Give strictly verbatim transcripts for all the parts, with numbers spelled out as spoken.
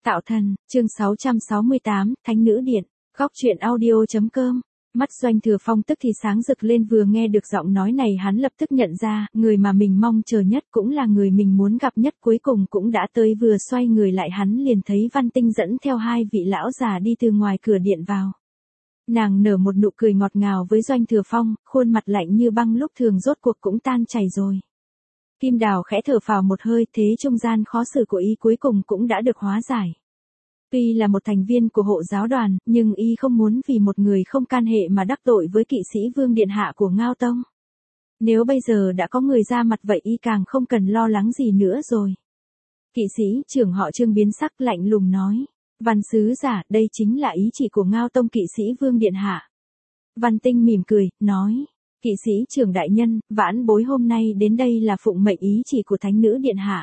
Tạo thần, chương sáu trăm sáu mươi tám, Thánh nữ điện, góc truyện audio chấm com. Mắt Doanh Thừa Phong tức thì sáng rực lên, vừa nghe được giọng nói này hắn lập tức nhận ra, người mà mình mong chờ nhất cũng là người mình muốn gặp nhất cuối cùng cũng đã tới. Vừa xoay người lại hắn liền thấy Văn Tinh dẫn theo hai vị lão già đi từ ngoài cửa điện vào. Nàng nở một nụ cười ngọt ngào với Doanh Thừa Phong, khuôn mặt lạnh như băng lúc thường rốt cuộc cũng tan chảy rồi. Kim Đào khẽ thở phào một hơi, thế trung gian khó xử của y cuối cùng cũng đã được hóa giải. Tuy là một thành viên của hộ giáo đoàn, nhưng y không muốn vì một người không can hệ mà đắc tội với kỵ sĩ Vương điện hạ của Ngao Tông. Nếu bây giờ đã có người ra mặt vậy y càng không cần lo lắng gì nữa rồi. Kỵ sĩ trưởng họ Trương biến sắc lạnh lùng nói, Văn sứ giả, đây chính là ý chỉ của Ngao Tông kỵ sĩ Vương điện hạ. Văn Tinh mỉm cười, nói, kỵ sĩ trưởng đại nhân, vãn bối hôm nay đến đây là phụng mệnh ý chỉ của thánh nữ điện hạ.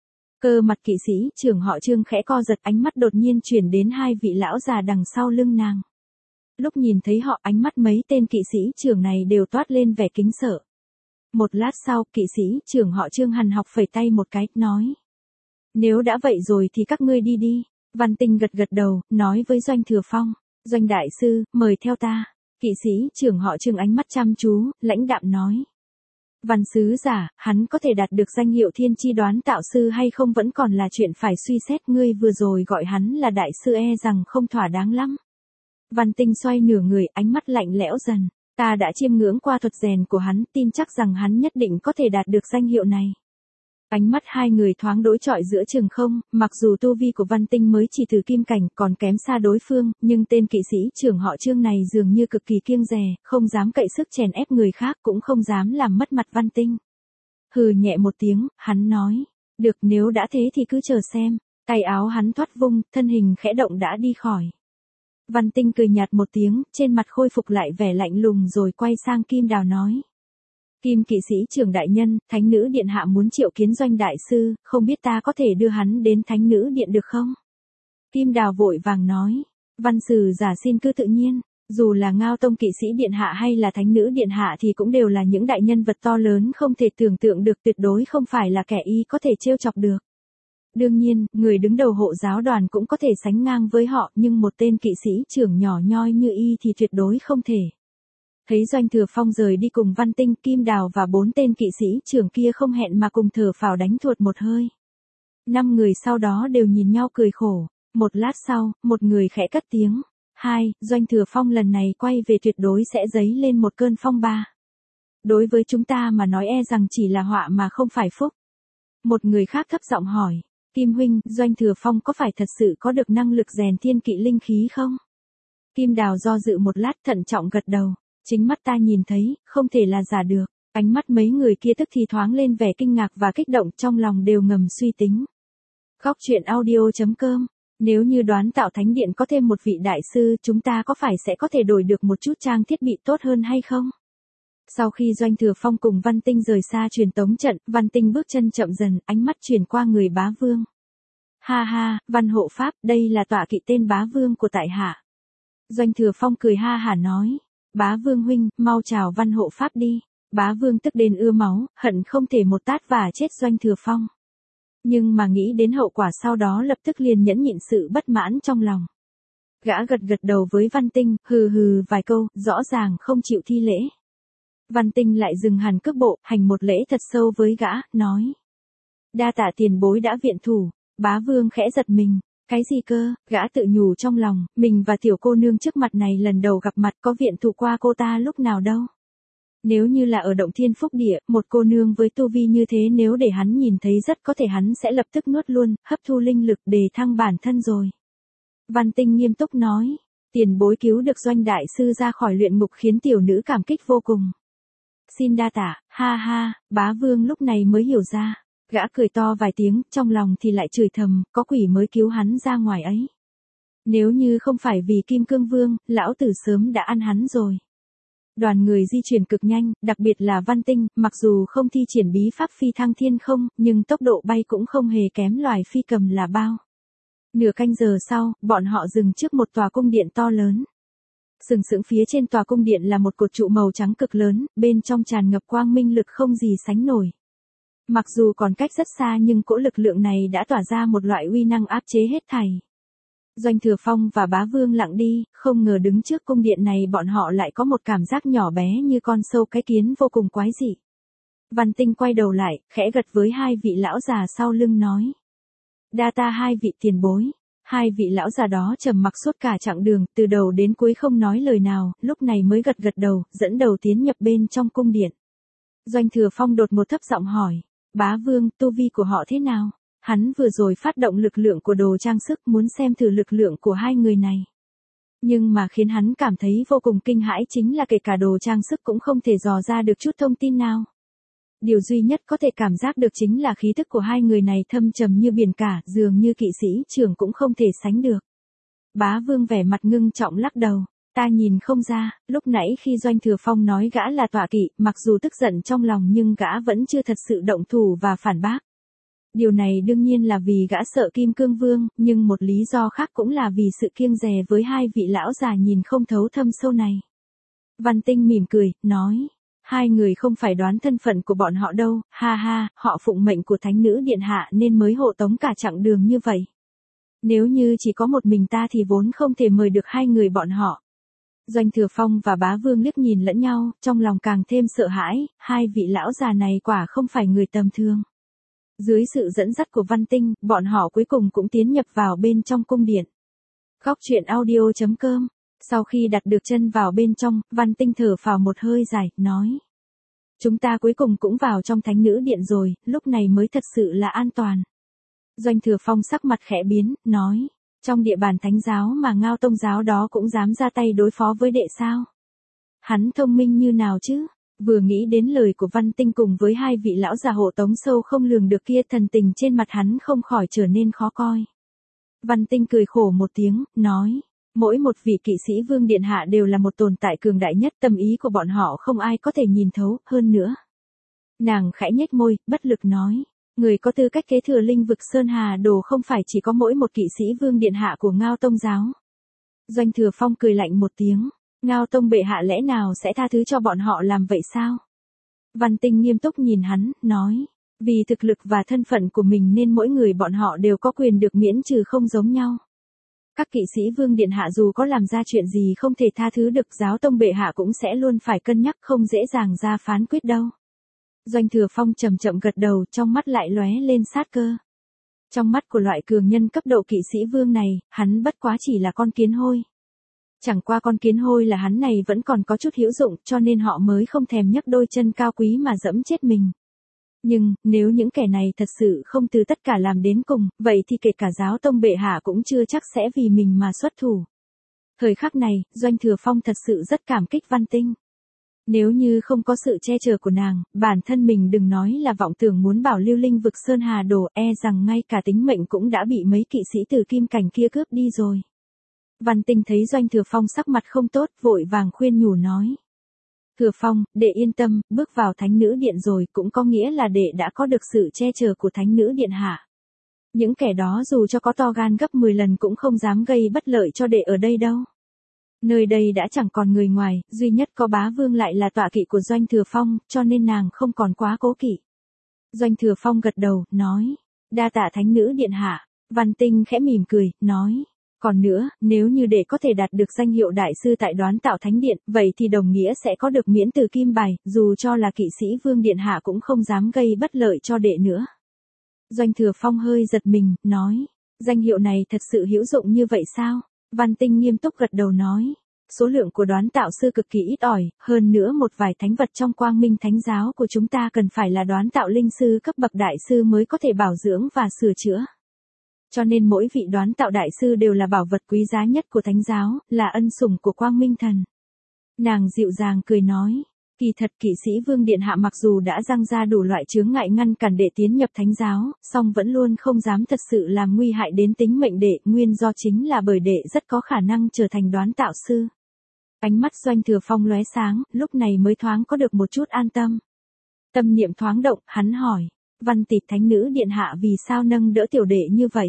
Cơ mặt kỵ sĩ trưởng họ Trương khẽ co giật, ánh mắt đột nhiên chuyển đến hai vị lão già đằng sau lưng nàng. Lúc nhìn thấy họ, ánh mắt mấy tên kỵ sĩ trưởng này đều toát lên vẻ kính sợ. Một lát sau, kỵ sĩ trưởng họ Trương hằn học phẩy tay một cái, nói, nếu đã vậy rồi thì các ngươi đi đi. Văn Tinh gật gật đầu, nói với Doanh Thừa Phong, Doanh đại sư, mời theo ta. Kỵ sĩ trưởng họ Trương ánh mắt chăm chú, lãnh đạm nói, Văn sứ giả, hắn có thể đạt được danh hiệu thiên chi đoán tạo sư hay không vẫn còn là chuyện phải suy xét, ngươi vừa rồi gọi hắn là đại sư e rằng không thỏa đáng lắm. Văn Tinh xoay nửa người, ánh mắt lạnh lẽo dần, ta đã chiêm ngưỡng qua thuật rèn của hắn, tin chắc rằng hắn nhất định có thể đạt được danh hiệu này. Ánh mắt hai người thoáng đối chọi giữa chừng không, mặc dù tu vi của Văn Tinh mới chỉ từ kim cảnh còn kém xa đối phương, nhưng tên kỵ sĩ trưởng họ Trương này dường như cực kỳ kiêng dè, không dám cậy sức chèn ép người khác cũng không dám làm mất mặt Văn Tinh. Hừ nhẹ một tiếng, hắn nói, được, nếu đã thế thì cứ chờ xem. Tay áo hắn thoát vung, thân hình khẽ động đã đi khỏi. Văn Tinh cười nhạt một tiếng, trên mặt khôi phục lại vẻ lạnh lùng rồi quay sang Kim Đào nói, Kim kỵ sĩ trưởng đại nhân, thánh nữ điện hạ muốn triệu kiến Doanh đại sư, không biết ta có thể đưa hắn đến thánh nữ điện được không? Kim Đào vội vàng nói, Văn sử giả xin cứ tự nhiên, dù là Ngao Tông kỵ sĩ điện hạ hay là thánh nữ điện hạ thì cũng đều là những đại nhân vật to lớn không thể tưởng tượng được, tuyệt đối không phải là kẻ y có thể trêu chọc được. Đương nhiên, người đứng đầu hộ giáo đoàn cũng có thể sánh ngang với họ, nhưng một tên kỵ sĩ trưởng nhỏ nhoi như y thì tuyệt đối không thể. Thấy Doanh Thừa Phong rời đi cùng Văn Tinh, Kim Đào và bốn tên kỵ sĩ trưởng kia không hẹn mà cùng thở phào đánh thuột một hơi. Năm người sau đó đều nhìn nhau cười khổ. Một lát sau, một người khẽ cất tiếng, hai, Doanh Thừa Phong lần này quay về tuyệt đối sẽ dấy lên một cơn phong ba. Đối với chúng ta mà nói e rằng chỉ là họa mà không phải phúc. Một người khác thấp giọng hỏi, Kim huynh, Doanh Thừa Phong có phải thật sự có được năng lực rèn thiên kỵ linh khí không? Kim Đào do dự một lát thận trọng gật đầu. Chính mắt ta nhìn thấy, không thể là giả được. Ánh mắt mấy người kia tức thì thoáng lên vẻ kinh ngạc và kích động, trong lòng đều ngầm suy tính. Góc truyện audio chấm com. Nếu như đoán tạo thánh điện có thêm một vị đại sư, chúng ta có phải sẽ có thể đổi được một chút trang thiết bị tốt hơn hay không? Sau khi Doanh Thừa Phong cùng Văn Tinh rời xa truyền tống trận, Văn Tinh bước chân chậm dần, ánh mắt chuyển qua người bá vương. Ha ha, Văn hộ pháp, đây là tọa kỵ tên bá vương của tại hạ. Doanh Thừa Phong cười ha hả nói, Bá vương huynh, mau chào Văn hộ pháp đi. Bá vương tức đến ưa máu, hận không thể một tát vả chết Doanh Thừa Phong. Nhưng mà nghĩ đến hậu quả sau đó lập tức liền nhẫn nhịn sự bất mãn trong lòng. Gã gật gật đầu với Văn Tinh, hừ hừ vài câu, rõ ràng không chịu thi lễ. Văn Tinh lại dừng hẳn cước bộ, hành một lễ thật sâu với gã, nói, đa tạ tiền bối đã viện thủ. Bá vương khẽ giật mình. Cái gì cơ, gã tự nhủ trong lòng, mình và tiểu cô nương trước mặt này lần đầu gặp mặt, có viện thủ qua cô ta lúc nào đâu. Nếu như là ở động thiên phúc địa, một cô nương với tu vi như thế nếu để hắn nhìn thấy rất có thể hắn sẽ lập tức nuốt luôn, hấp thu linh lực để thăng bản thân rồi. Văn Tinh nghiêm túc nói, tiền bối cứu được Doanh đại sư ra khỏi luyện ngục khiến tiểu nữ cảm kích vô cùng. Xin đa tạ, ha ha, bá vương lúc này mới hiểu ra. Gã cười to vài tiếng, trong lòng thì lại chửi thầm, có quỷ mới cứu hắn ra ngoài ấy. Nếu như không phải vì Kim Cương Vương, lão tử sớm đã ăn hắn rồi. Đoàn người di chuyển cực nhanh, đặc biệt là Văn Tinh, mặc dù không thi triển bí pháp phi thăng thiên không, nhưng tốc độ bay cũng không hề kém loài phi cầm là bao. Nửa canh giờ sau, bọn họ dừng trước một tòa cung điện to lớn. Sừng sững phía trên tòa cung điện là một cột trụ màu trắng cực lớn, bên trong tràn ngập quang minh lực không gì sánh nổi. Mặc dù còn cách rất xa nhưng cỗ lực lượng này đã tỏa ra một loại uy năng áp chế hết thảy. Doanh Thừa Phong và Bá Vương lặng đi, không ngờ đứng trước cung điện này bọn họ lại có một cảm giác nhỏ bé như con sâu cái kiến vô cùng quái dị. Văn Tinh quay đầu lại, khẽ gật với hai vị lão già sau lưng nói. Đa ta hai vị tiền bối. Hai vị lão già đó trầm mặc suốt cả chặng đường, từ đầu đến cuối không nói lời nào, lúc này mới gật gật đầu, dẫn đầu tiến nhập bên trong cung điện. Doanh Thừa Phong đột một thấp giọng hỏi, Bá Vương, tu vi của họ thế nào? Hắn vừa rồi phát động lực lượng của đồ trang sức muốn xem thử lực lượng của hai người này. Nhưng mà khiến hắn cảm thấy vô cùng kinh hãi chính là kể cả đồ trang sức cũng không thể dò ra được chút thông tin nào. Điều duy nhất có thể cảm giác được chính là khí thức của hai người này thâm trầm như biển cả, dường như kỵ sĩ trưởng cũng không thể sánh được. Bá Vương vẻ mặt ngưng trọng lắc đầu, ta nhìn không ra, lúc nãy khi Doanh Thừa Phong nói gã là tọa kỵ, mặc dù tức giận trong lòng nhưng gã vẫn chưa thật sự động thủ và phản bác. Điều này đương nhiên là vì gã sợ Kim Cương Vương, nhưng một lý do khác cũng là vì sự kiêng dè với hai vị lão già nhìn không thấu thâm sâu này. Văn Tinh mỉm cười, nói. Hai người không phải đoán thân phận của bọn họ đâu, ha ha, họ phụng mệnh của thánh nữ điện hạ nên mới hộ tống cả chặng đường như vậy. Nếu như chỉ có một mình ta thì vốn không thể mời được hai người bọn họ. Doanh Thừa Phong và Bá Vương liếc nhìn lẫn nhau, trong lòng càng thêm sợ hãi, hai vị lão già này quả không phải người tầm thường. Dưới sự dẫn dắt của Văn Tinh, bọn họ cuối cùng cũng tiến nhập vào bên trong cung điện. Góc truyện audio chấm com. Sau khi đặt được chân vào bên trong, Văn Tinh thở phào một hơi dài, nói. Chúng ta cuối cùng cũng vào trong thánh nữ điện rồi, lúc này mới thật sự là an toàn. Doanh Thừa Phong sắc mặt khẽ biến, nói. Trong địa bàn thánh giáo mà Ngao Tông giáo đó cũng dám ra tay đối phó với đệ sao? Hắn thông minh như nào chứ? Vừa nghĩ đến lời của Văn Tinh cùng với hai vị lão già hộ tống sâu không lường được kia, thần tình trên mặt hắn không khỏi trở nên khó coi. Văn Tinh cười khổ một tiếng, nói. Mỗi một vị kỵ sĩ vương điện hạ đều là một tồn tại cường đại nhất, tâm ý của bọn họ không ai có thể nhìn thấu, hơn nữa. Nàng khẽ nhếch môi, bất lực nói. Người có tư cách kế thừa linh vực Sơn Hà Đồ không phải chỉ có mỗi một kỵ sĩ vương điện hạ của Ngao Tông giáo. Doanh Thừa Phong cười lạnh một tiếng. Ngao Tông bệ hạ lẽ nào sẽ tha thứ cho bọn họ làm vậy sao? Văn Tinh nghiêm túc nhìn hắn, nói. Vì thực lực và thân phận của mình nên mỗi người bọn họ đều có quyền được miễn trừ không giống nhau. Các kỵ sĩ vương điện hạ dù có làm ra chuyện gì không thể tha thứ được, giáo tông bệ hạ cũng sẽ luôn phải cân nhắc, không dễ dàng ra phán quyết đâu. Doanh Thừa Phong chậm chậm gật đầu, trong mắt lại lóe lên sát cơ. Trong mắt của loại cường nhân cấp độ kỵ sĩ vương này, hắn bất quá chỉ là con kiến hôi. Chẳng qua con kiến hôi là hắn này vẫn còn có chút hữu dụng, cho nên họ mới không thèm nhấc đôi chân cao quý mà dẫm chết mình. Nhưng, nếu những kẻ này thật sự không từ tất cả làm đến cùng, vậy thì kể cả giáo tông bệ hạ cũng chưa chắc sẽ vì mình mà xuất thủ. Thời khắc này, Doanh Thừa Phong thật sự rất cảm kích Văn Tinh. Nếu như không có sự che chở của nàng, bản thân mình đừng nói là vọng tưởng muốn bảo lưu linh vực Sơn Hà Đồ, e rằng ngay cả tính mệnh cũng đã bị mấy kỵ sĩ từ kim cảnh kia cướp đi rồi. Văn Tinh thấy Doanh Thừa Phong sắc mặt không tốt, vội vàng khuyên nhủ nói. Thừa Phong, đệ yên tâm, bước vào thánh nữ điện rồi cũng có nghĩa là đệ đã có được sự che chở của thánh nữ điện hạ. Những kẻ đó dù cho có to gan gấp mười lần cũng không dám gây bất lợi cho đệ ở đây đâu. Nơi đây đã chẳng còn người ngoài, duy nhất có Bá Vương lại là tọa kỵ của Doanh Thừa Phong, cho nên nàng không còn quá cố kỵ. Doanh Thừa Phong gật đầu, nói. Đa tạ thánh nữ điện hạ. Văn Tinh khẽ mỉm cười, nói. Còn nữa, nếu như đệ có thể đạt được danh hiệu đại sư tại Đoán Tạo Thánh Điện, vậy thì đồng nghĩa sẽ có được miễn từ kim bài, dù cho là kỵ sĩ vương điện hạ cũng không dám gây bất lợi cho đệ nữa. Doanh Thừa Phong hơi giật mình, nói, danh hiệu này thật sự hữu dụng như vậy sao? Văn Tinh nghiêm túc gật đầu nói, số lượng của đoán tạo sư cực kỳ ít ỏi, hơn nữa một vài thánh vật trong Quang Minh Thánh giáo của chúng ta cần phải là đoán tạo linh sư cấp bậc đại sư mới có thể bảo dưỡng và sửa chữa. Cho nên mỗi vị đoán tạo đại sư đều là bảo vật quý giá nhất của thánh giáo, là ân sủng của Quang Minh Thần. Nàng dịu dàng cười nói, kỳ thật kỵ sĩ vương điện hạ mặc dù đã răng ra đủ loại chướng ngại ngăn cản đệ tiến nhập thánh giáo, song vẫn luôn không dám thật sự làm nguy hại đến tính mệnh đệ, nguyên do chính là bởi đệ rất có khả năng trở thành đoán tạo sư. Ánh mắt Doanh Thừa Phong lóe sáng, lúc này mới thoáng có được một chút an tâm. Tâm niệm thoáng động, hắn hỏi, Văn Tịch thánh nữ điện hạ vì sao nâng đỡ tiểu đệ như vậy?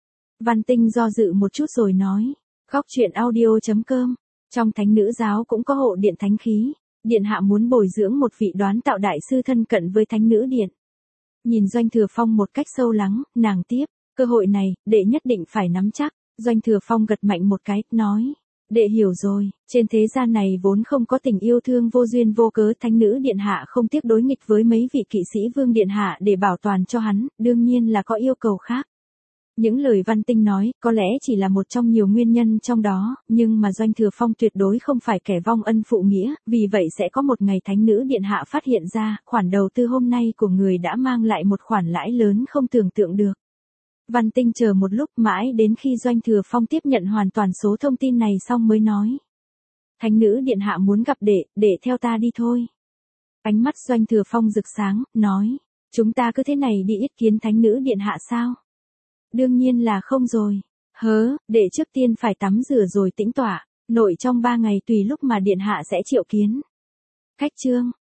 Văn Tinh do dự một chút rồi nói, góc truyện audio chấm com, trong thánh nữ giáo cũng có hộ điện thánh khí, điện hạ muốn bồi dưỡng một vị đoán tạo đại sư thân cận với thánh nữ điện. Nhìn Doanh Thừa Phong một cách sâu lắng, nàng tiếp, cơ hội này, đệ nhất định phải nắm chắc. Doanh Thừa Phong gật mạnh một cái, nói. Đệ hiểu rồi, trên thế gian này vốn không có tình yêu thương vô duyên vô cớ, thánh nữ điện hạ không tiếc đối nghịch với mấy vị kỵ sĩ vương điện hạ để bảo toàn cho hắn, đương nhiên là có yêu cầu khác. Những lời Văn Tinh nói, có lẽ chỉ là một trong nhiều nguyên nhân trong đó, nhưng mà Doanh Thừa Phong tuyệt đối không phải kẻ vong ân phụ nghĩa, vì vậy sẽ có một ngày thánh nữ điện hạ phát hiện ra, khoản đầu tư hôm nay của người đã mang lại một khoản lãi lớn không tưởng tượng được. Văn Tinh chờ một lúc mãi đến khi Doanh Thừa Phong tiếp nhận hoàn toàn số thông tin này xong mới nói. Thánh nữ điện hạ muốn gặp đệ, đệ theo ta đi thôi. Ánh mắt Doanh Thừa Phong rực sáng, nói. Chúng ta cứ thế này đi yết kiến thánh nữ điện hạ sao? Đương nhiên là không rồi. Hớ, đệ trước tiên phải tắm rửa rồi tĩnh tọa, nội trong ba ngày tùy lúc mà điện hạ sẽ triệu kiến. Khách trương,